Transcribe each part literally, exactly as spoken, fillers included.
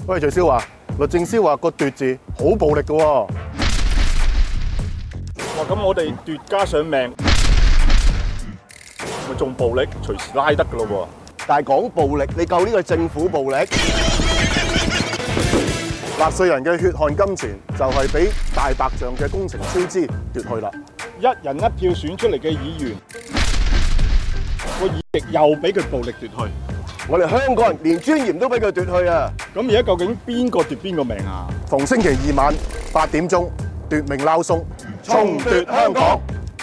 喂，徐少華，律政司話個奪字好暴力㗎喎。 哇！咁我哋奪加上命，咪仲暴力，隨時拉得㗎咯喎。 但係講暴力，你夠呢個政府暴力？納稅人嘅血汗金錢就係俾大白象嘅工程超支奪去啦。 一人一票選出嚟嘅議員，個議席又俾佢暴力奪去。 我哋香港人連尊嚴都俾佢奪去啊！ 咁而家究竟邊個奪邊個命啊？ 逢星期二晚八點鐘，奪命撈鬆，重奪香港。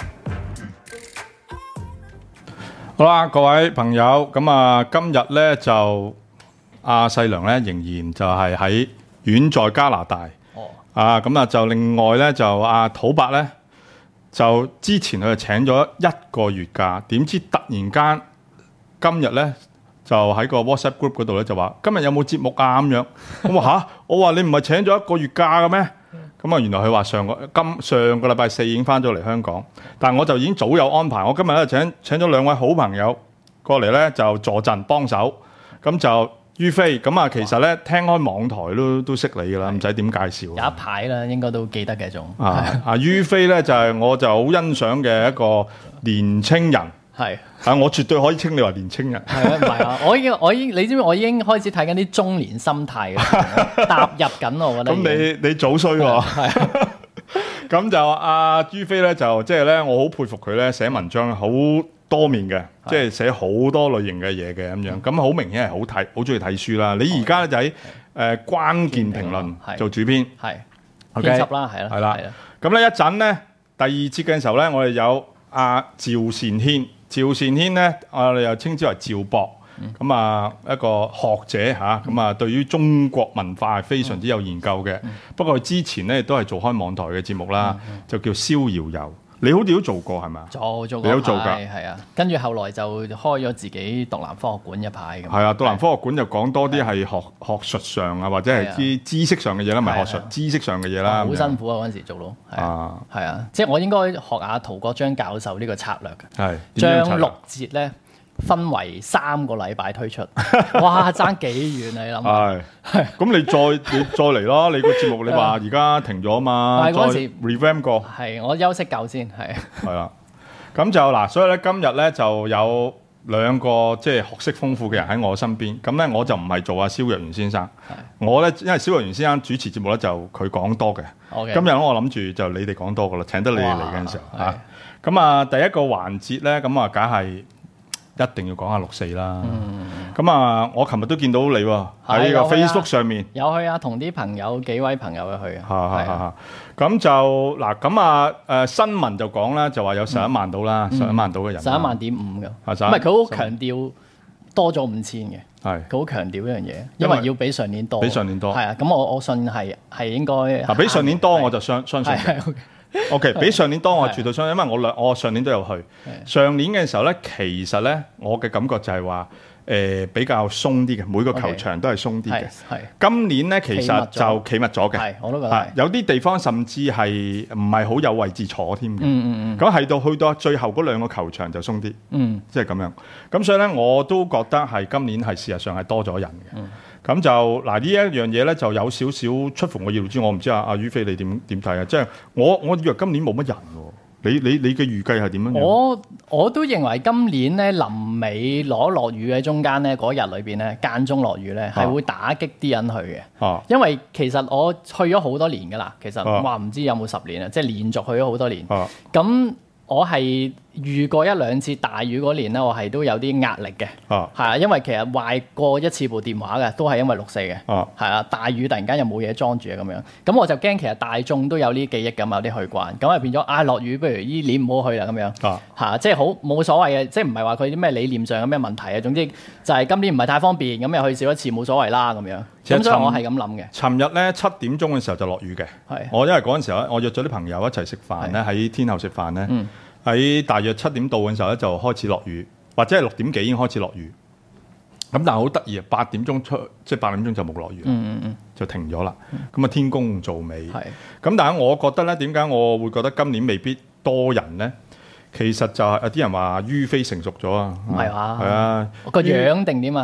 好啦，各位朋友，咁啊，今日咧就阿細良咧仍然就係喺遠在加拿大。哦。啊，咁啊就另外咧就阿土伯咧就之前佢就請咗一個月假，點知突然間今日咧就喺個 WhatsApp group 嗰度咧就話今日有冇節目啊咁樣。我話吓，我話你唔係請咗一個月假嘅咩？咁啊，原來佢話上個今上個禮拜四已經翻咗嚟香港，但係我就已經早有安排。我今日咧請請咗兩位好朋友過嚟咧就助陣幫手，咁就於飛咁啊。其實咧聽開網台都都識你㗎啦，唔使點介紹。 有一排啦，應該都記得嘅種。 啊啊，於飛咧就係我就好欣賞嘅一個年青人。係啊，我絕對可以稱你為年青人。係啊，唔係啊，我已經我已經你知唔知我已經開始睇緊啲中年心態嘅，踏入緊我覺得。咁你你早衰喎。係。咁就阿於飛咧就即係咧，我好佩服佢咧寫文章好多面嘅，即係寫好多類型嘅嘢嘅咁樣。咁好明顯係好睇，好中意睇書啦。你而家咧就喺誒關鍵評論做主編，係編輯啦，係啦，係啦。咁咧一陣咧第二節嘅時候咧，我哋有阿趙善軒。趙善軒咧，我哋又稱之為趙博，咁、嗯、啊一個學者嚇，咁啊對於中國文化係非常之有研究嘅。嗯、不過佢之前咧都係做開網台嘅節目啦，嗯嗯、就叫逍遙遊。你好似都做過係咪？ 做做過， 你都做㗎， 係啊。跟住後來就開咗自己獨立科學館一派咁。係啊，獨立科學館就講多啲係學學術上啊，或者係啲知識上嘅嘢啦，唔係學術知識上嘅嘢啦。好辛苦啊！嗰陣時做到。啊，係啊，即係我應該學下陶國章教授呢個策略嘅。係。將六節咧分為三個禮拜推出，哇！爭幾遠啊？你諗？係。係。咁你再你再嚟咯！你個節目你話而家停咗啊嘛？係嗰陣時 revamp 過。係，我休息夠先。係。係啦。咁就嗱，所以咧今日咧就有兩個即係學識豐富嘅人喺我身邊。咁咧我就唔係做阿蕭若元先生，我咧因為蕭若元先生主持節目咧就佢講多嘅。Okay. 今日我諗住就你哋講多噶啦，請得你哋嚟嘅時候嚇。咁啊，第一個環節咧，咁啊，梗係一定要講下六四啦。咁、嗯、啊，我琴日都見到你喎喺呢個 Facebook 上面。有去啊，同啲朋友幾位朋友去啊。係係係。咁就嗱，咁啊誒新聞就講啦，就話有十一萬到啦，十一萬到嘅人。十一萬點五㗎。唔係佢好強調多咗五千嘅。係。佢好強調呢樣嘢，因為要比上年多。比上年多。係啊，咁我我信係係應該。嗱，比上年多我就相相信。O K， 比上年多我絕對相信，因為我兩我上年都有去。上年嘅時候咧，其實咧我嘅感覺就係話誒比較鬆啲嘅，每個球場都係鬆啲嘅。係。今年咧其實就企密咗嘅。係，我都覺得。有啲地方甚至係唔係好有位置坐添嘅。嗯嗯嗯。咁係到去到最後嗰兩個球場就鬆啲。嗯。即係咁樣。咁所以咧，我都覺得係今年係事實上係多咗人嘅。嗯。咁就嗱呢一樣嘢咧，就有少少出乎我意料之外。我唔知阿阿於飛你點點睇啊？即係我我以為今年冇乜人喎。你你你嘅預計係點樣？我我都認為今年咧臨尾攞落雨嘅中間咧嗰日裏邊咧間中落雨咧係會打擊啲人去嘅。啊，因為其實我去咗好多年㗎啦。其實話唔知有冇十年啊，即係連續去咗好多年。啊，咁我係遇過一兩次大雨嗰年咧，我係都有啲壓力嘅。啊，係啊，因為其實壞過一次部電話嘅，都係因為六四嘅。啊，係啊，大雨突然間又冇嘢裝住啊咁樣，咁我就驚其實大眾都有呢記憶咁，有啲去慣，咁啊變咗啊落雨，不如依年唔好去啦咁樣。啊，嚇，即係好冇所謂嘅，即係唔係話佢啲咩理念上有咩問題啊？總之就係今年唔係太方便，咁又去少一次冇所謂啦咁樣。咁所以我係咁諗嘅。尋日咧七點鐘嘅時候就落雨嘅。係。我因為嗰陣時候我約咗啲朋友一齊食飯咧，喺天后食飯咧。嗯。喺大約七點到嘅時候咧，就開始落雨，或者係六點幾已經開始落雨。咁但係好得意啊，八點鐘出，即係八點鐘就冇落雨，嗯嗯嗯，就停咗啦。咁啊天公造美。係。咁但係我覺得咧，點解我會覺得今年未必多人咧？其實就係有啲人話於飛成熟咗啊。唔係話。係啊。個樣定點啊？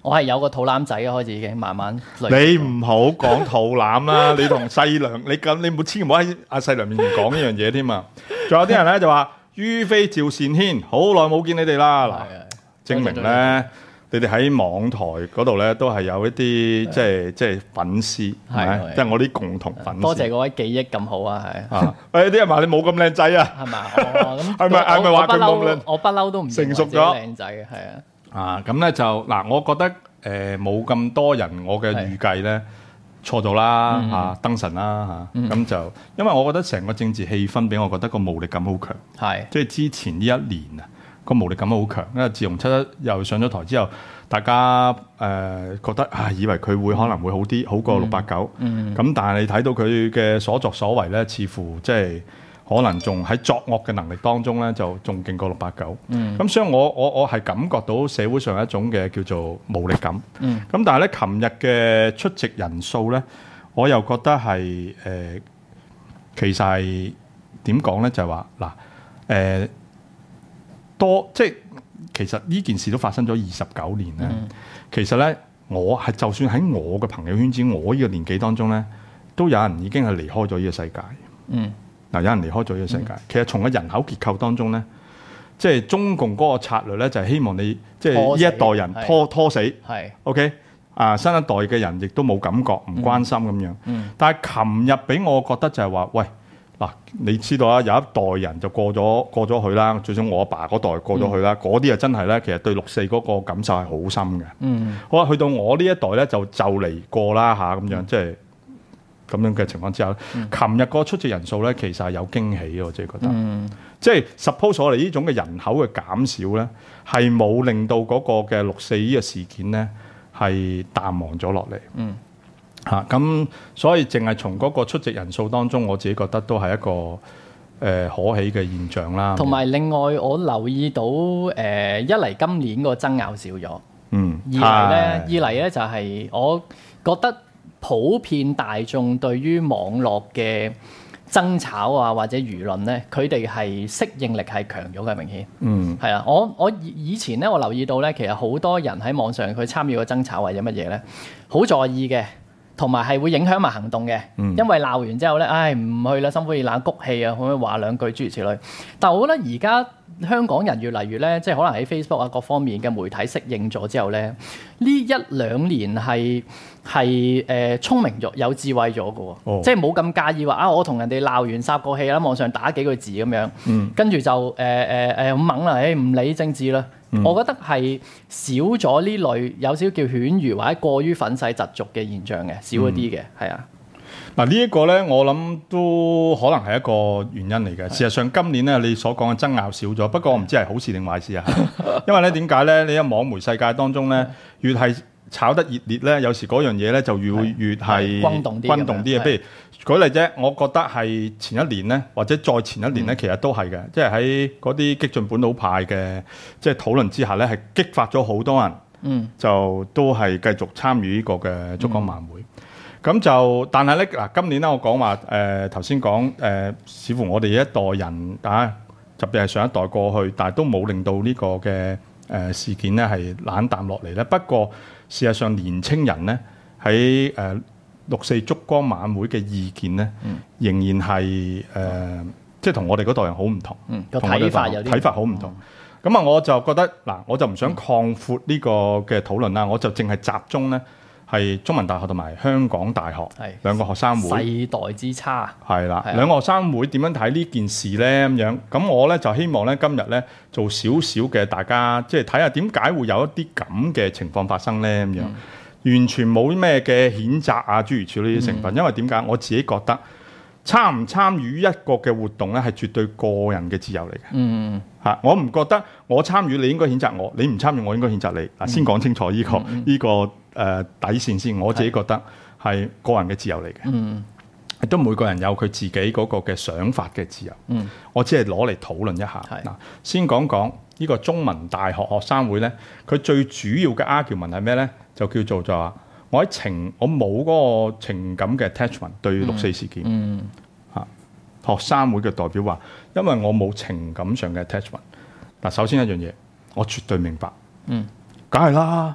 我係有個肚腩仔嘅，開始已經慢慢。 你唔好講肚腩啦，你同細娘，你咁你冇千祈唔好喺阿細娘面前講呢樣嘢添啊！仲有啲人咧就話於飛趙善軒，好耐冇見你哋啦。嗱，證明咧你哋喺網台嗰度咧都係有一啲即係即係粉絲，係咪？即係我啲共同粉絲。多謝各位記憶咁好啊，係。 啊，誒啲人話你冇咁靚仔啊， 係嘛？咁係咪係咪話佢冇靚？ 我不嬲都唔成熟咗靚仔嘅，係啊。 啊，咁咧就嗱，我覺得誒冇咁多人，我嘅預計咧錯咗啦嚇，燈神啦嚇，咁就因為我覺得成個政治氣氛俾我覺得個無力感好強，係即係之前呢一年啊個無力感好強，因為自從七一又上咗台之後，大家誒、呃、覺得啊以為佢會可能會好啲，好過六八九，咁但係你睇到佢嘅所作所為咧，似乎即係。可能仲喺作惡嘅能力當中咧，就仲勁過六八九。咁、嗯、所以我我我係感覺到社會上一種嘅叫做無力感。咁、嗯、但係咧，琴日嘅出席人數咧，我又覺得係誒、呃，其實係點講咧？就係話嗱誒多，即係其實呢件事都發生咗二十九年咧。嗯、其實咧，我係就算喺我嘅朋友圈子，我呢個年紀當中咧，都有人已經係離開咗呢個世界。嗯。嗱，有人離開咗呢個世界。嗯、其實從個人口結構當中咧，即係中共嗰個策略咧，就係希望你即係呢一代人拖拖死。係 OK 啊，新一代嘅人亦都冇感覺，唔關心咁樣。嗯嗯、但係琴日俾我覺得就係話，喂嗱，你知道啦，有一代人就過咗過咗去啦，最少我阿爸嗰代過咗去啦，嗰啲啊真係咧，其實對六四嗰個感受係好深嘅。嗯，好啦，去到我呢一代咧，就就嚟過啦嚇，咁樣、嗯、即係。咁樣嘅情況之下，琴日個出席人數咧，其實係有驚喜嘅，我自己覺得。嗯、即係 suppose 我哋呢種嘅人口嘅減少咧，係冇令到嗰個嘅六四呢個事件咧係淡忘咗落嚟。嗯，嚇咁、啊，所以淨係從嗰個出席人數當中，我自己覺得都係一個誒、呃、可喜嘅現象啦。同埋另外，我留意到誒、呃，一嚟今年個爭拗少咗，嗯，二嚟咧，二嚟咧就係我覺得。普遍大眾對於網絡嘅爭吵啊，或者輿論咧，佢哋係適應力係強咗嘅，明顯。嗯，係啊，我我以前咧，我留意到咧，其實好多人喺網上佢參與個爭吵或者乜嘢咧，好在意嘅，同埋係會影響埋行動嘅。嗯、因為鬧完之後咧，唉唔去啦，心灰意冷，谷氣啊，可唔可以話兩句諸如此類？但係我覺得而家香港人越嚟越咧，即係可能喺 Facebook 啊各方面嘅媒體適應咗之後咧，呢一兩年係。係誒聰明咗，有智慧咗嘅喎，哦、即係冇咁介意話啊！我同人哋鬧完殺過氣啦，網上打幾句字咁樣，嗯、跟住就誒誒誒咁猛啦，誒唔理政治啦。嗯、我覺得係少咗呢類有少少叫犬儒或者過於憤世嫉俗嘅現象嘅，少一啲嘅，係、嗯、啊。 嗱呢一個咧，我諗都可能係一個原因嚟嘅。事實上今年咧，你所講嘅爭拗少咗，不過我唔知係好事定壞事啊。因為咧點解咧？你喺網媒世界當中咧，越係炒得熱烈咧，有時嗰樣嘢咧就越會越係轟動啲。轟動啲嘅，譬如舉例啫，我覺得係前一年咧，或者再前一年咧，嗯、其實都係嘅，即係喺嗰啲激進本土派嘅即係討論之下咧，係激發咗好多人，嗯、就都係繼續參與呢個嘅燭光晚會。咁、嗯、就但係咧嗱，今年咧我講話誒頭先講誒，似乎我哋一代人啊，特別係上一代過去，但係都冇令到呢個嘅誒、呃、事件咧係冷淡落嚟咧。不過事實上，年青人咧喺誒六四燭光晚會嘅意見咧，嗯、仍然係誒、呃，即係同我哋嗰代人好唔同，個睇、嗯、法有啲睇法好唔同。咁啊、嗯，我就覺得嗱，我就唔想擴闊呢個嘅討論啦，我就淨係集中咧係中文大學同埋香港大學是兩個學生會世代之差係啦，的兩個學生會點樣睇呢件事咧咁樣？咁我咧就希望咧今日咧做少少嘅大家即係睇下點解會有一啲咁嘅情況發生咧咁樣，嗯、完全冇咩嘅譴責啊諸如此類啲成分，嗯、因為點解我自己覺得參唔參與一個嘅活動咧係絕對個人嘅自由嚟嘅。嗯嚇，我唔覺得我參與你應該譴責我，你唔參與我應該譴責你。嗱、嗯，先講清楚呢、呢個呢、嗯呢個誒、呃、底線先，我自己覺得係個人嘅自由嚟嘅。嗯，亦都每個人有佢自己嗰個嘅想法嘅自由。嗯，我只係攞嚟討論一下。嗱是，先講講呢個中文大學學生會咧，佢最主要嘅 argument 係咩咧？就叫做就話我喺情我冇嗰個情感嘅 attachment 對六四事件。嗯。嗯學生會嘅代表話，因為我冇情感上嘅 attachment。嗱，首先一樣嘢，我絕對明白。嗯，梗係啦。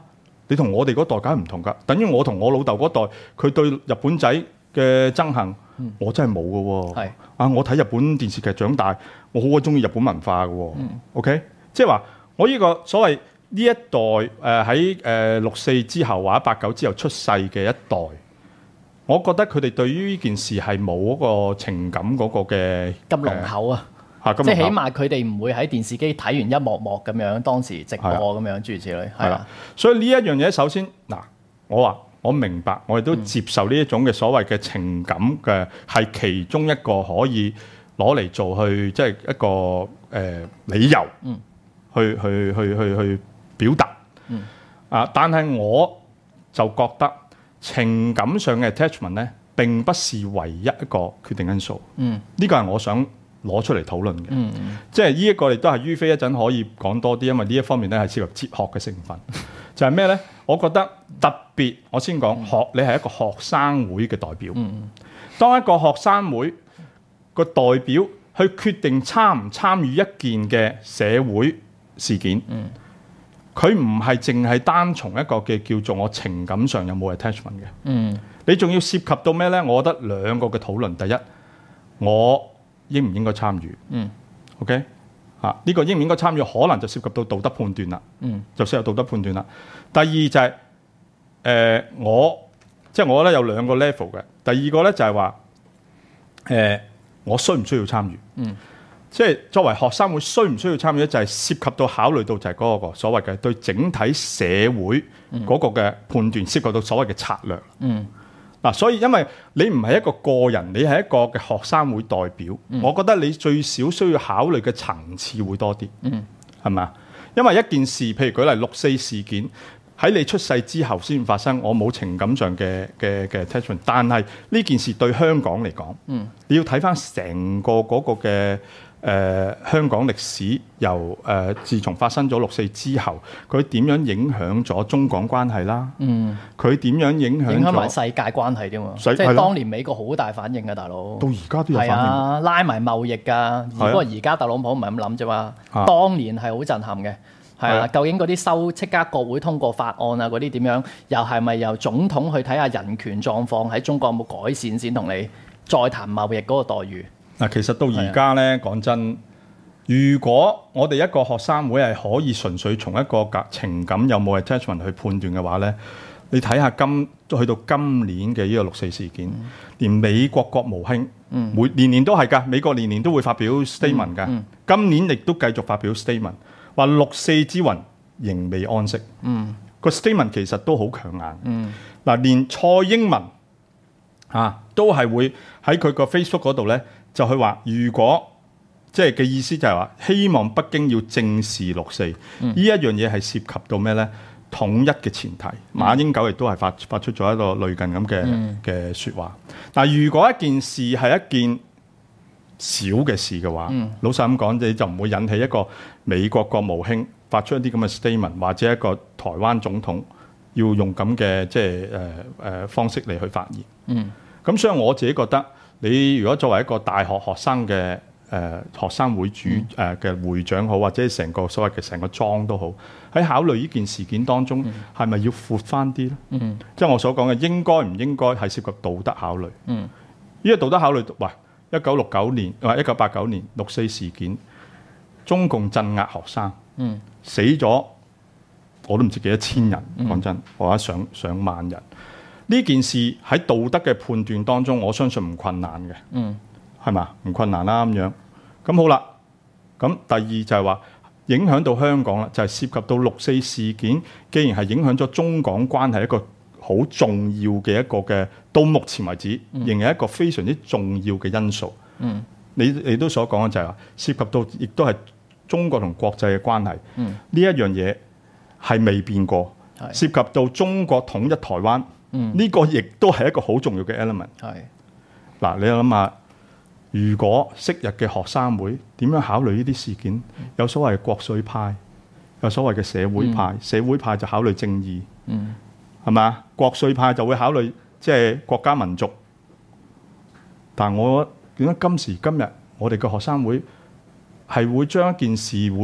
你同我哋嗰代梗係唔同㗎。等於我同我老豆嗰代，佢對日本仔嘅憎恨，嗯、我真係冇㗎喎。係啊，我睇日本電視劇長大，我好鬼中意日本文化㗎喎。嗯、OK， 即係話我呢個所謂呢一代誒喺誒六四之後或者八九之後出世嘅一代，我覺得佢哋對於呢件事係冇嗰個情感嗰個嘅咁濃厚啊。即係起碼佢哋唔會喺電視機睇完一幕幕咁樣，當時直播咁樣諸如此類。係啦， 所以呢一樣嘢首先嗱，我話我明白，我亦都接受呢一種嘅所謂嘅情感嘅係其中一個可以攞嚟做去即係一個誒、呃、理由，嗯，去去去去去表達，嗯啊，但係我就覺得情感上嘅 attachment 咧並不是唯一一個決定因素。嗯，呢個係我想攞出嚟討論嘅，嗯、即係呢一個亦都係於飛一陣可以講多啲，因為呢一方面咧係涉及哲學嘅成分。就係咩咧？我覺得特別，我先講學，你係一個學生會嘅代表。嗯、當一個學生會個代表去決定參唔參與一件嘅社會事件，佢唔係淨係單從一個嘅叫做我情感上有冇 attachment 嘅。嗯、你仲要涉及到咩咧？我覺得兩個嘅討論，第一，我應唔應該參與？嗯，OK，啊，呢、這個應唔應該參與，可能就涉及到道德判斷啦。嗯，就涉及道德判斷啦。第二就係、是、誒、呃，我即係、就是、我覺得有兩個 level 嘅。第二個咧就係話誒，我需唔需要參與？嗯，即係作為學生會需唔需要參與咧，就係、是、涉及到考慮到就係嗰個所謂嘅對整體社會嗰個嘅判斷，涉及到所謂嘅策略。嗯。嗱、啊，所以因為你唔係一個個人，你係一個嘅學生會代表，嗯、我覺得你最少需要考慮嘅層次會多啲，係咪啊？因為一件事，譬如舉例六四事件喺你出世之後先發生，我冇情感上嘅嘅嘅 attachment， 但係呢件事對香港嚟講，嗯、你要睇翻成個嗰個嘅。誒、呃、香港歷史由誒、呃、自從發生咗六四之後，佢點樣影響咗中港關係啦？嗯，佢點樣影響影響埋世界關係添喎？即係當年美國好大反應㗎，大佬。 到而家都有反應。係啊， 拉埋貿易㗎。不過而家特朗普唔係咁諗啫嘛。啊、當年係好震撼嘅。係啊，究竟嗰啲收即刻國會通過法案啊，嗰啲點樣？又係咪由總統去睇下人權狀況喺中國有冇改善先，同你再談貿易嗰個待遇？ 嗱，其實到而家咧，講真，如果我哋一個學生會係可以純粹從一個情感有冇 attachment 去判斷嘅話咧，你睇下今去到今年嘅呢個六四事件，嗯、連美國國務卿、嗯、每年年都係㗎，美國年年都會發表 statement 㗎，嗯嗯、今年亦都繼續發表 statement， 話六四之魂仍未安息。嗯，個 statement 其實都好強硬。嗯，嗱，連蔡英文啊都係會喺佢個 Facebook 嗰度咧。就佢話，如果即係嘅意思就係話，希望北京要正視六四，呢、嗯、一樣嘢係涉及到咩咧？統一嘅前提。嗯、馬英九亦都係發發出咗一個類近咁嘅嘅説話。但係如果一件事係一件小嘅事嘅話，嗯、老實咁講，你就唔會引起一個美國國務卿發出一啲咁嘅 statement， 或者一個台灣總統要用咁嘅即係誒誒方式嚟去發言。嗯，咁所以我自己覺得。你如果作為一個大學學生嘅誒、呃、學生會主誒嘅、呃、會長好，或者成個所謂嘅成個莊都好，喺考慮呢件事件當中，係咪、嗯、要闊翻啲咧？嗯、即係我所講嘅應該唔應該係涉及道德考慮。呢、嗯、個道德考慮，喂，一九六九年或一九八九年六四事件，中共鎮壓學生，嗯、死咗我都唔知幾多千人，講、嗯、真，或者上上萬人。呢件事喺道德嘅判斷當中，我相信唔困難嘅，嗯，係嘛？唔困難啦咁樣。咁好啦，咁第二就係話影響到香港啦，就係、是、涉及到六四事件，既然係影響咗中港關係一個好重要嘅一個嘅，到目前為止仍係一個非常之重要嘅因素。嗯，你你都所講嘅就係話涉及到，亦都係中國同國際嘅關係。嗯，呢一樣嘢係未變過，是涉及到中國統一台灣。呢、嗯、個亦都係一個好重要嘅 element。係嗱，你諗下，如果昔日嘅學生會點樣考慮呢啲事件？有所謂嘅國粹派，有所謂嘅社會派。嗯、社會派就考慮正義，嗯，係嘛？國粹派就會考慮即係國家民族。但係我點解今時今日我哋嘅學生會係會將一件事會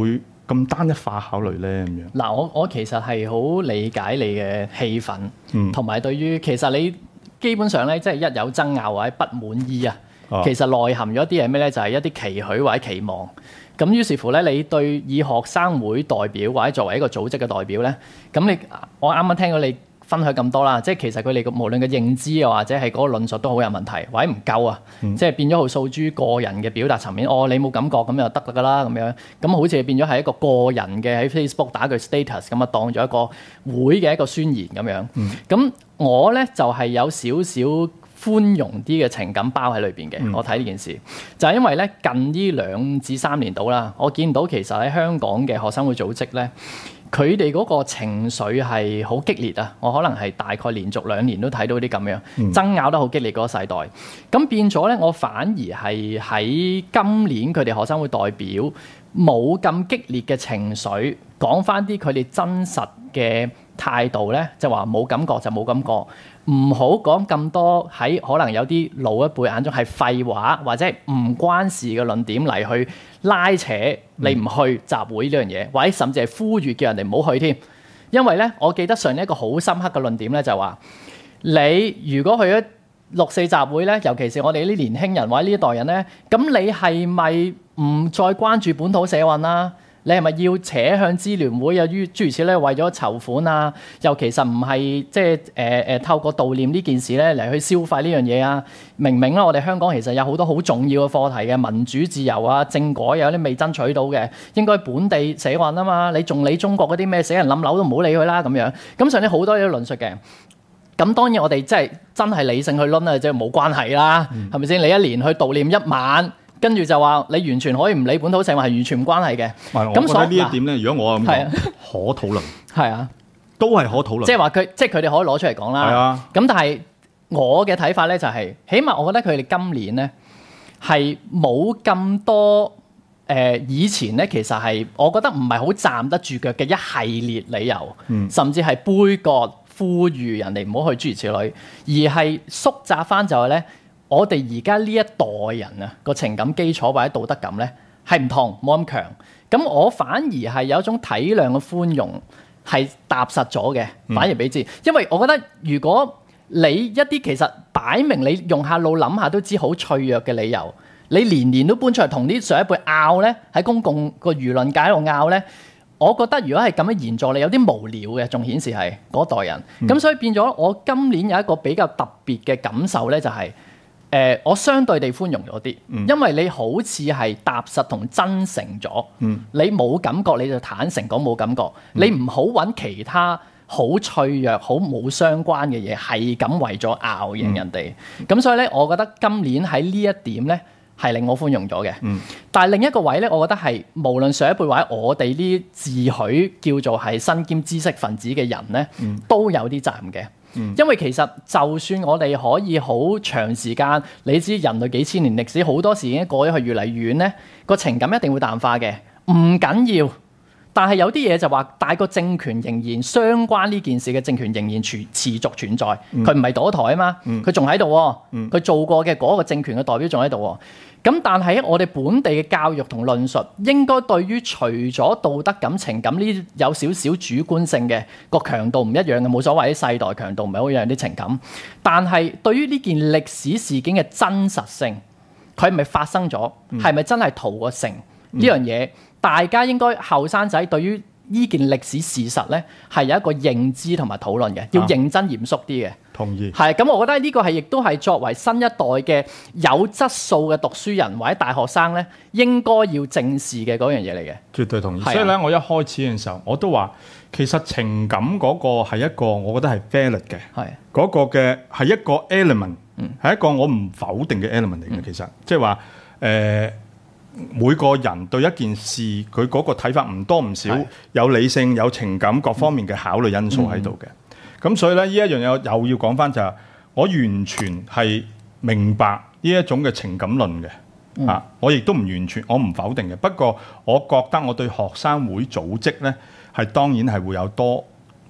咁單一化考慮咧？咁樣嗱，我我其實係好理解你嘅氣憤，同埋、嗯、對於其實你基本上咧，即係一有爭拗或者不滿意啊，哦、其實內含咗一啲係咩咧？就係、是、一啲期許或者期望。咁於是乎咧，你對以學生會代表或者作為一個組織嘅代表咧，咁你我啱啱聽到你分享咁多啦，即係其實佢哋嘅無論嘅認知啊，或者係嗰個論述都好有問題，或者唔夠啊，嗯、即係變咗好訴諸個人嘅表達層面。哦，你冇感覺咁就得㗎啦，咁樣咁好似變咗係一個個人嘅喺 Facebook 打句 status 咁啊，當咗一個會嘅一個宣言咁樣。咁、嗯、我咧就係、是、有少少寬容啲嘅情感包喺裏邊嘅。嗯、我睇呢件事就係、是、因為咧近呢兩至三年度啦，我見到其實喺香港嘅學生會組織咧。佢哋嗰個情緒係好激烈啊！我可能係大概連續兩年都睇到啲咁樣、嗯、爭拗得好激烈嗰個世代，咁變咗咧，我反而係喺今年佢哋學生會代表冇咁激烈嘅情緒，講翻啲佢哋真實嘅態度咧，就話冇感覺就冇感覺，唔好講咁多喺可能有啲老一輩眼中係廢話或者係唔關事嘅論點嚟去拉扯你唔去集會呢樣嘢，或者甚至係呼籲叫人哋唔好去添。因為咧，我記得上一個好深刻嘅論點咧，就係話你如果去咗六四集會咧，尤其是我哋呢啲年輕人或者呢一代人咧，咁你係咪唔再關注本土社運啦？你係咪要扯向支聯會啊？諸如此類，為咗籌款啊？又其實唔係即係誒誒透過悼念呢件事咧嚟去消費呢樣嘢啊？明明啦，我哋香港其實有好多好重要嘅課題嘅，民主自由啊、政改有啲未爭取到嘅，應該本地社運啊嘛。你仲理中國嗰啲咩死人冧樓都唔好理佢啦咁樣。咁上啲好多嘢都論述嘅。咁當然我哋即係真係理性去論啊，即係冇關係啦，係咪先？你一年去悼念一晚。跟住就話你完全可以唔理本土社會係完全唔關係嘅。咁我覺得呢一點咧，如果我咁講，可討論。係啊，都係可討論。即係話佢，即係佢哋可以攞出嚟講啦。係啊。咁但係我嘅睇法咧就係、是，起碼我覺得佢哋今年咧係冇咁多誒、呃，以前咧其實係我覺得唔係好站得住腳嘅一系列理由，嗯、甚至係杯葛呼籲人哋唔好去諸如此類，而係縮窄翻就係咧。我哋而家呢一代人啊，個情感基礎或者道德感咧係唔同，冇咁強。咁我反而係有一種體諒嘅寬容，係踏實咗嘅，反而俾之。因為我覺得如果你一啲其實擺明你用下腦諗下都知好脆弱嘅理由，你年年都搬出嚟同啲上一輩拗咧，喺公共個輿論界度拗咧，我覺得如果係咁樣延續，你有啲無聊嘅，仲顯示係嗰代人。咁、嗯、所以變咗，我今年有一個比較特別嘅感受咧，就係、是。誒、呃，我相對地寬容咗啲，嗯、因為你好似係踏實同真誠咗，嗯、你冇感覺你就坦誠講冇感覺，嗯、你唔好揾其他好脆弱、好冇相關嘅嘢，係咁為咗拗贏人哋。咁、嗯、所以咧，我覺得今年喺呢一點咧係令我寬容咗嘅。嗯、但係另一個位咧，我覺得係無論上一輩或者我哋呢自詡叫做係身兼知識分子嘅人咧，嗯、都有啲責任嘅。因為其實就算我哋可以好長時間，你知人類幾千年歷史，好多時已經過咗去越嚟越遠咧，個情感一定會淡化嘅，唔緊要。但係有啲嘢就話，大個政權仍然相關呢件事嘅政權仍然持持續存在，佢唔係倒台啊嘛，佢仲喺度，佢、嗯、做過嘅嗰個政權嘅代表仲喺度。咁但係我哋本地嘅教育同論述，應該對於除咗道德感、情感呢有少少主觀性嘅個強度唔一樣嘅，冇所謂啲世代強度唔係好一樣啲情感。但係對於呢件歷史事件嘅真實性，佢係咪發生咗？係咪、嗯、真係屠過城呢樣嘢？大家應該後生仔對於呢件歷史事實咧，係有一個認知同埋討論嘅，要認真嚴肅啲嘅。 同意。 係咁，我覺得呢個係亦都係作為新一代嘅有質素嘅讀書人或者大學生咧，應該要正視嘅嗰樣嘢嚟嘅。 絕對同意。所以咧，我一開始嘅時候我都話，其實情感嗰個係一個，我覺得係 valid 嘅。係。嗰個嘅係一個 element，係一個我唔否定嘅 element 嚟嘅。其實即係話誒。每個人對一件事佢嗰個睇法唔多唔少，是有理性有情感各方面嘅考慮因素喺度嘅。咁、嗯、所以咧，呢一樣嘢又要講翻就係、是，我完全係明白呢一種嘅情感論嘅。嗯、啊，我亦都唔完全，我唔否定嘅。不過我覺得我對學生會組織咧係當然係會有多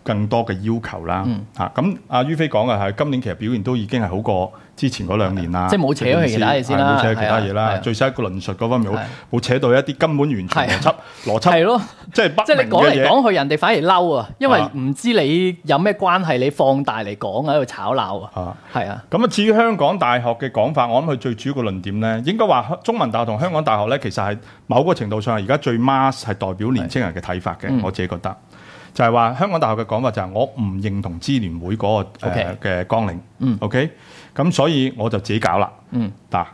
更多嘅要求啦。嚇咁阿於飛講嘅係今年其實表現都已經係好過之前嗰兩年啦。 即係冇扯去其他嘢先啦， 冇扯其他嘢啦。最新一個論述嗰方面冇冇扯到一啲根本完全邏輯邏輯係咯，即係不明嘅嘢。即係你講嚟講去，人哋反而嬲啊，因為唔知你有咩關係，你放大嚟講喺度吵鬧啊。係啊。咁啊，至於香港大學嘅講法，我諗佢最主要嘅論點咧，應該話中文大學同香港大學咧，其實係某個程度上係而家最 mass 係代表年青人嘅睇法嘅。我自己覺得。就係話香港大學嘅講法就係我唔認同支聯會嗰個誒嘅綱領，嗯 ，OK，咁所以我就自己搞啦，嗯，嗱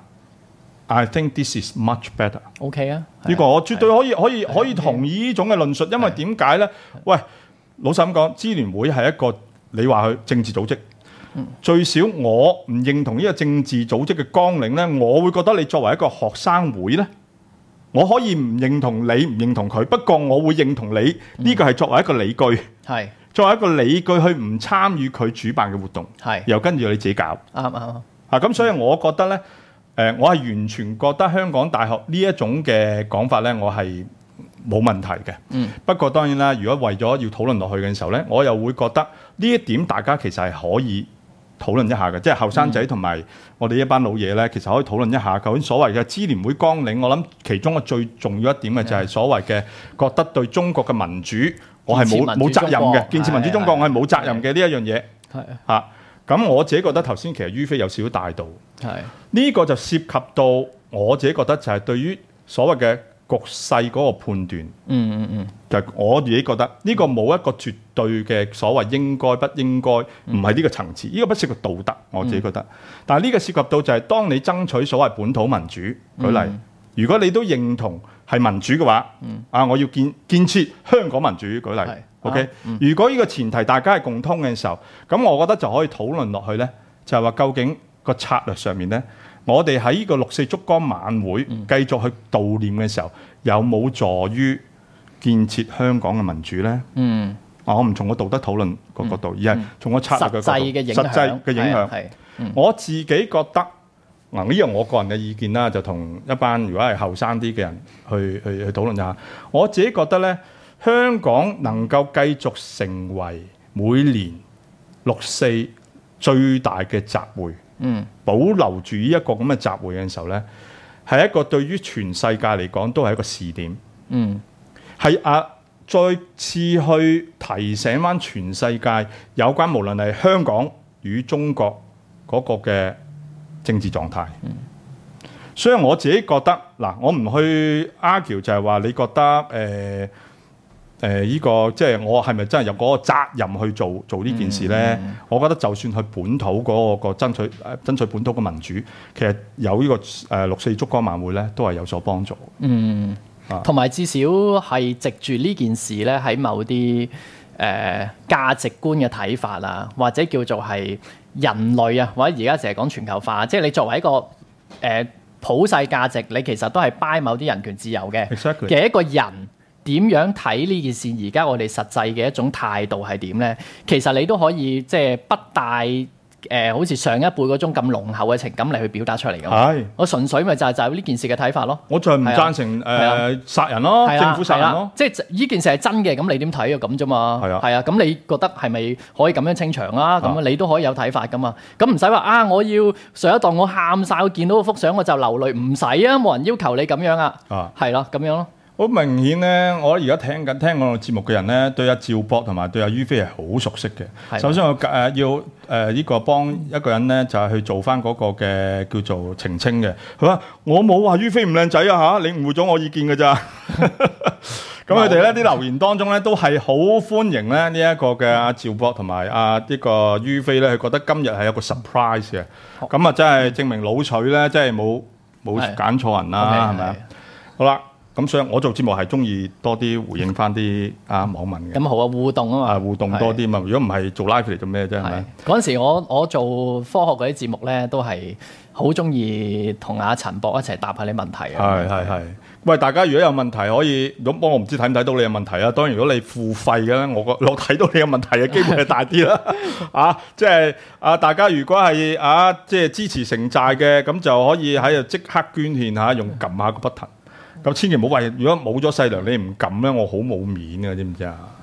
，I think this is much better，OK 啊，呢個我絕對可以可以可以同意呢種嘅論述，因為點解咧？喂，老實咁講，支聯會係一個你話佢政治組織，最少我唔認同呢個政治組織嘅綱領咧，我會覺得你作為一個學生會咧。我可以唔認同你，唔認同佢，不過我會認同你。呢個係作為一個理據，係作為一個理據去唔參與佢主辦嘅活動，係又跟住你自己搞。啱啱啊！咁所以我覺得咧，誒、呃，我係完全覺得香港大學呢一種嘅講法咧，我係冇問題嘅。嗯。不過當然啦，如果為咗要討論落去嘅時候咧，我又會覺得呢一點大家其實係可以討論一下嘅，即係後生仔同埋我哋一班老嘢咧，其實可以討論一下究竟所謂嘅支聯會綱領。我諗其中嘅最重要一點嘅就係所謂嘅覺得對中國嘅民主，我係冇冇責任嘅，建設民主中國，我係冇責任嘅呢一樣嘢。係嚇，咁我自己覺得頭先其實於飛有少少大度。係呢個就涉及到我自己覺得就係對於所謂嘅局勢嗰個判斷，嗯嗯嗯，就係我自己覺得呢個冇一個絕對嘅所謂應該不應該，唔係呢個層次，呢、這個不涉及道德，我自己覺得。嗯、但係呢個涉及到就係當你爭取所謂本土民主，舉例，嗯、如果你都認同係民主嘅話，嗯、啊，我要建建設香港民主，舉例 ，OK、啊嗯。如果呢個前提大家係共通嘅時候，咁我覺得就可以討論落去咧，就係話究竟個策略上面咧。我哋喺呢個六四燭光晚會繼續去悼念嘅時候，有冇助於建設香港嘅民主咧？嗯，啊，我唔從個道德討論個角度，嗯、而係從個策略嘅角度，實際嘅影響。實際嘅影響。嗯、我自己覺得，嗱呢樣我個人嘅意見啦，就同一班如果係後生啲嘅人去去去討論一下。我自己覺得咧，香港能夠繼續成為每年六四最大嘅集會。嗯，保留住呢一個咁嘅集會嘅時候咧，係一個對於全世界嚟講都係一個試點。嗯，係啊，再次去提醒翻全世界有關無論係香港與中國嗰個嘅政治狀態。嗯，所以我自己覺得嗱，我唔去 argue 就係話你覺得誒。呃誒依、呃這個即係我係咪真係有嗰個責任去做做呢件事咧？嗯、我覺得就算去本土嗰、那個、那個爭取誒爭取本土嘅民主，其實有呢、這個誒、呃、六四燭光晚會咧，都係有所幫助。嗯，同埋、啊、至少係藉住呢件事咧，喺某啲誒、呃、價值觀嘅睇法啊，或者叫做係人類啊，或者而家成日講全球化，即係你作為一個誒、呃、普世價值，你其實都係 buy 某啲人權自由嘅嘅 Exactly. 一個人。點樣睇呢件事？而家我哋實際嘅一種態度係點咧？其實你都可以即係不帶誒、呃，好似上一輩嗰種咁濃厚嘅情感嚟去表達出嚟㗎。係是，我純粹咪就係就係呢件事嘅睇法咯。我就係唔贊成誒、啊呃、殺人咯，啊、政府殺人咯。啊、即係呢件事係真嘅，咁你點睇啊？咁啫嘛。係啊，係啊。咁你覺得係咪可以咁樣清場啊？咁、啊、你都可以有睇法㗎嘛。咁唔使話啊！我要上一當我喊晒，我見到個幅相我就流淚，唔使啊！冇人要求你咁樣啊。啊，係咯，咁樣咯。好明顯咧，我而家聽緊聽我個節目嘅人咧，對阿趙博同埋對阿於飛係好熟悉嘅。的首先我誒、呃、要誒呢、呃這個幫一個人咧，就係、是、去做翻嗰個嘅叫做澄清嘅。佢話我冇話於飛唔靚仔啊嚇，你誤會咗我意見㗎咋。咁佢哋咧啲留言當中咧，都係好歡迎咧呢一個嘅阿趙博同埋阿呢個於飛咧，佢覺得今日係有個 surprise 嘅。咁啊，真係證明老徐咧，真係冇冇揀錯人啦，係咪啊？好啦。咁所以我做節目係中意多啲回應翻啲啊網民嘅。咁好啊，互動啊嘛。啊，互動多啲嘛。如果唔係做 live 嚟做咩啫？係咪？嗰陣時我我做科學嗰啲節目咧，都係好中意同阿陳博一齊答下啲問題。係係係。喂，大家如果有問題可以，咁我唔知睇唔睇到你嘅問題啊。當然如果你付費嘅咧，我個我睇到你嘅問題嘅機會係大啲啦。啊，即係啊，大家如果係啊，即係支持城寨嘅，咁就可以喺度即刻捐獻嚇，用撳下個 button。咁千祈唔好話，如果冇咗細糧你唔撳咧，我好冇面嘅，知唔知啊？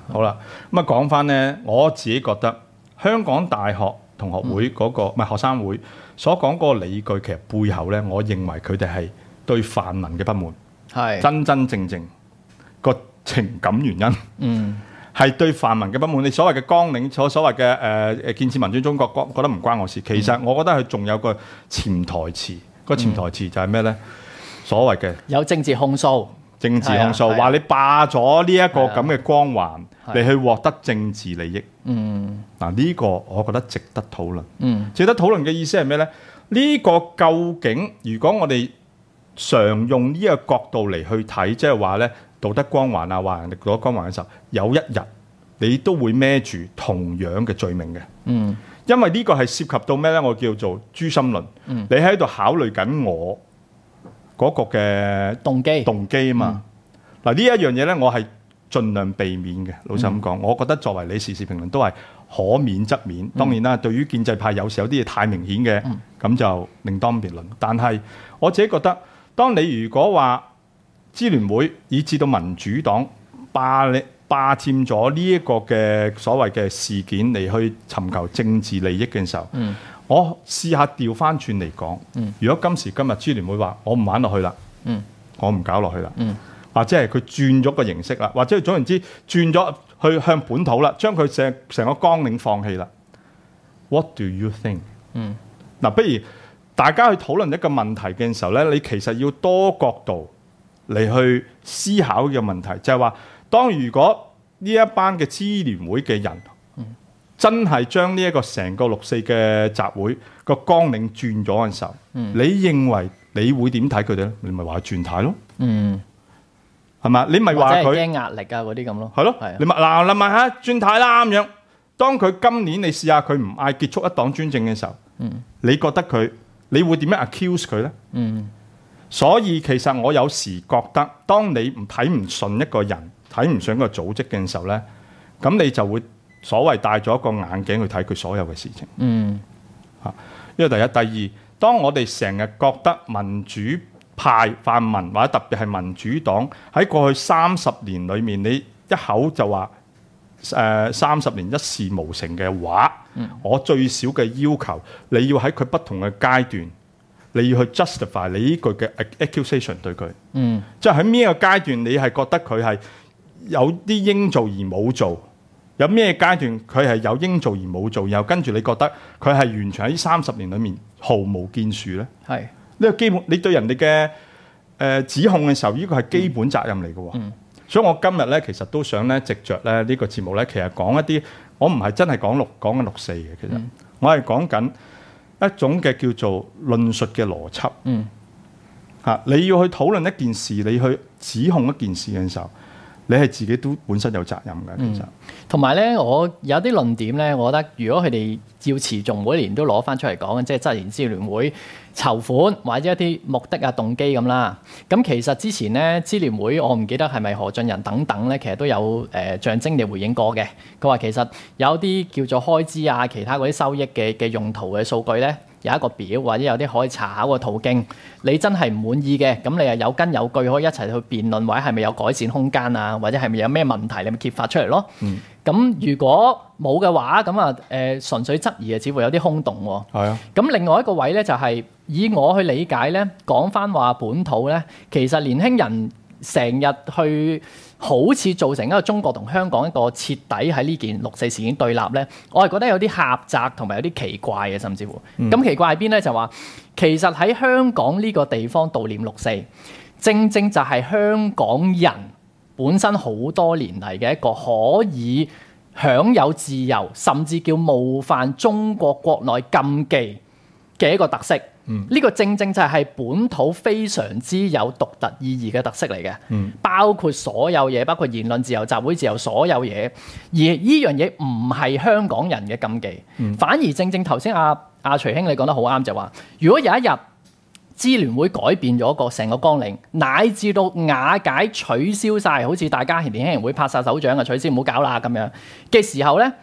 好啦，咁啊講翻咧，我自己覺得香港大學同學會嗰、那個唔係、嗯、學生會所講嗰個理據，其實背後咧，我認為佢哋係對泛民嘅不滿，係真真正正個情感原因，嗯，係對泛民嘅不滿。你所謂嘅綱領，所所謂嘅誒誒建設民主中國，覺覺得唔關我事。其實我覺得佢仲有個潛台詞，個潛台詞就係咩咧？所謂嘅有政治控訴。 政治控訴，話、啊、你霸咗呢一個咁嘅光環，你、啊、去獲得政治利益。嗯，嗱呢個我覺得值得討論。嗯，值得討論嘅意思係咩咧？呢、這個究竟如果我哋常用呢個角度嚟去睇，即係話咧道德光環啊，話人哋道德光環嘅時候，有一日你都會孭住同樣嘅罪名嘅。嗯，因為呢個係涉及到咩咧？我叫做誅心論。嗯，你喺度考慮緊我嗰個嘅動機動機啊嘛，嗱、嗯、呢一樣嘢咧，我係盡量避免嘅。老實咁講、嗯，我覺得作為你時事評論都係可免則免。嗯、當然啦，對於建制派有時有啲嘢太明顯嘅，咁、嗯、就另當別論。但係我自己覺得，當你如果話支聯會以至到民主黨霸力霸佔咗呢一個嘅所謂嘅事件嚟去尋求政治利益嘅時候，嗯我試下調翻轉嚟講，如果今時今日支聯會話我唔玩落去啦、嗯，我唔搞落去啦、嗯，或者係佢轉咗個形式啦，或者總言之轉咗去向本土啦，將佢成成個綱領放棄啦。What do you think？ 嗱、嗯啊，不如大家去討論一個問題嘅時候咧，你其實要多角度嚟去思考嘅問題，就係、是、話，當如果呢一班嘅支聯會嘅人，真係將呢一個成個六四嘅集會個綱領轉咗嘅時候、嗯，你認為你會點睇佢哋咧？你咪話轉態咯，嗯，係嘛？你咪話佢驚壓力啊嗰啲咁咯， 係咯，你咪嗱你問下轉態啦咁樣。當佢今年你試下佢唔嗌結束一黨專政嘅時候，嗯，你覺得佢你會點樣 accuse 佢咧？嗯，所以其實我有時覺得，當你唔睇唔順一個人，睇唔順一個組織嘅時候咧，咁你就會。所謂戴咗一個眼鏡去睇佢所有嘅事情，嗯，嚇，呢個第一。第二，當我哋成日覺得民主派泛民或者特別係民主黨喺過去三十年裏面，你一口就話誒三十年一事無成嘅話、嗯，我最少嘅要求，你要喺佢不同嘅階段，你要去 justify 你呢句嘅 accusation 對佢，嗯，即係喺咩個階段你係覺得佢係有啲應做而冇做？有咩階段佢係有應做而冇做，然後跟住你覺得佢係完全喺三十年裏面毫無建樹咧？係呢、呢個基本，你對人哋嘅誒指控嘅時候，呢、呢個係基本責任嚟嘅喎。嗯，所以我今日咧其實都想咧藉着咧呢個節目咧，其實講一啲我唔係真係講六講緊六四嘅，其實、嗯、我係講緊一種嘅叫做論述嘅邏輯。嗯，嚇你要去討論一件事，你去指控一件事嘅時候。你係自己都本身有責任嘅，其實。 同埋咧，我有啲論點咧，我覺得如果佢哋要持續每年都攞翻出嚟講，即係質疑支聯會籌款或者一啲目的啊、動機咁啦。咁其實之前咧，支聯會我唔記得係咪何俊仁等等咧，其實都有誒、呃、象徵地回應過嘅。佢話其實有啲叫做開支啊、其他嗰啲收益嘅嘅用途嘅數據咧。有一個表或者有啲可以查考嘅途徑，你真係唔滿意嘅，咁你又有根有據可以一齊去辯論，或者係咪有改善空間啊，或者係咪有咩問題，你咪揭發出嚟咯。咁、嗯、如果冇嘅話，咁啊誒純粹質疑啊，似乎有啲空洞喎。係啊。咁另外一個位咧，就係、是、以我去理解咧，講翻話本土咧，其實年輕人成日去。好似造成一個中國同香港一個徹底喺呢件六四事件對立咧，我係覺得有啲狹窄同埋有啲奇怪嘅，甚至乎咁、嗯、奇怪喺邊咧？就話其實喺香港呢個地方悼念六四，正正就係香港人本身好多年嚟嘅一個可以享有自由，甚至叫冒犯中國國內禁忌嘅一個特色。呢、嗯，這個正正就係本土非常之有獨特意義嘅特色嚟嘅、嗯，包括所有嘢，包括言論自由、集會自由，所有嘢。而呢樣嘢唔係香港人嘅禁忌，嗯、反而正正頭先阿阿徐兄你講得好啱，就話如果有一日支聯會改變咗個成個綱領，乃至到瓦解取消晒，好似大家年輕人會拍晒手掌啊，取消唔好搞啦咁樣嘅時候咧，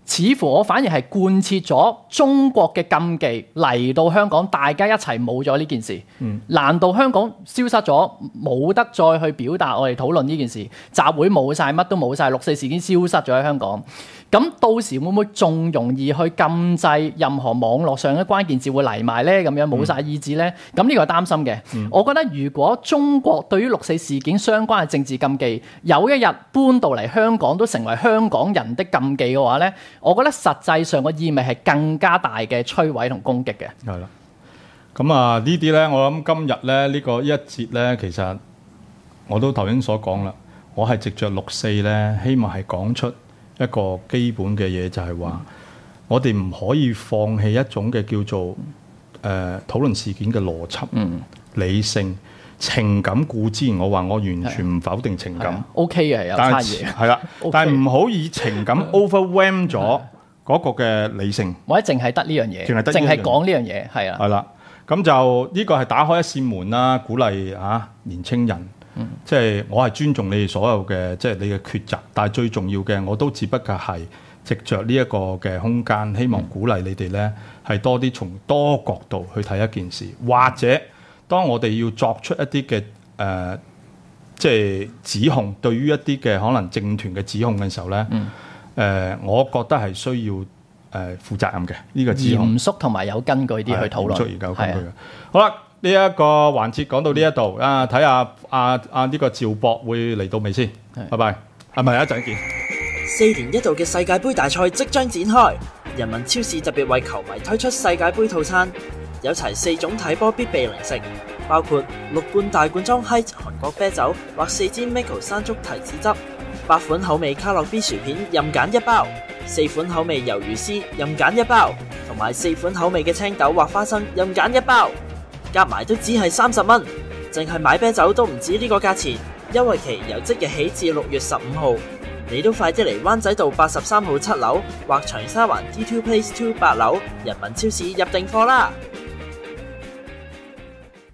似乎我反而係貫徹咗中國嘅禁忌嚟到香港，大家一齊冇咗呢件事。嗯、難道香港消失咗，冇得再去表達我哋討論呢件事？集會冇晒，乜都冇晒，六四事件消失咗喺香港。咁到時會唔會仲容易去禁制任何網絡上嘅關鍵字會嚟埋呢？咁樣冇晒意志呢？咁呢、嗯、個係擔心嘅。嗯、我覺得如果中國對於六四事件相關嘅政治禁忌有一日搬到嚟香港都成為香港人的禁忌嘅話呢，我覺得實際上個意味係更加大嘅摧毀同攻擊嘅。 係啦，咁啊呢啲呢，我諗今日咧呢、呢個一節呢，其實我都頭先所講啦，我係藉着六四呢，希望係講出一個基本嘅嘢，就係話我哋唔可以放棄一種嘅叫做誒、呃、討論事件嘅邏輯、嗯、理性、情感。固之然我話我完全唔否定情感 ，OK 嘅有差異， 係啦，但係唔好以情感 overwhelm 咗嗰個嘅理性， 或者淨係得呢樣嘢，淨係講呢樣嘢，係啊， 係啦，咁就呢、這個係打開一扇門啦，鼓勵啊年青人。嗯、即係我係尊重你哋所有嘅，即係你嘅抉擇，但係最重要嘅，我都只不過係藉着呢一個嘅空間，希望鼓勵你哋咧係多啲從多角度去睇一件事，或者當我哋要作出一啲嘅誒，即係指控，對於一啲嘅可能政團嘅指控嘅時候咧，誒、嗯呃，我覺得係需要誒、呃、負責任嘅呢、這個指控， 嚴肅同埋有根據啲去討論， 嚴肅而有根據嘅。好啦。呢一個環節講到呢一度啊，睇下阿阿呢個趙博會嚟到未先？拜拜，係咪一陣見？ 四年一度嘅世界盃大賽即將展開，人民超市特別為球迷推出世界盃套餐，有齊四種睇波必備零食，包括六罐大罐裝 Hite 韓國啤酒或四支 Miko 山竹提子汁，八款口味卡樂 B 薯片任揀一包，四款口味魷魚絲任揀一包，同埋四款口味嘅青豆或花生任揀一包。夾埋都只係三十蚊，淨係買啤酒都唔止呢個價錢。優惠期由即日起至六月十五號，你都快啲嚟灣仔道八十三號七樓或長沙灣 D two Place Two 八樓人民超市入訂貨啦！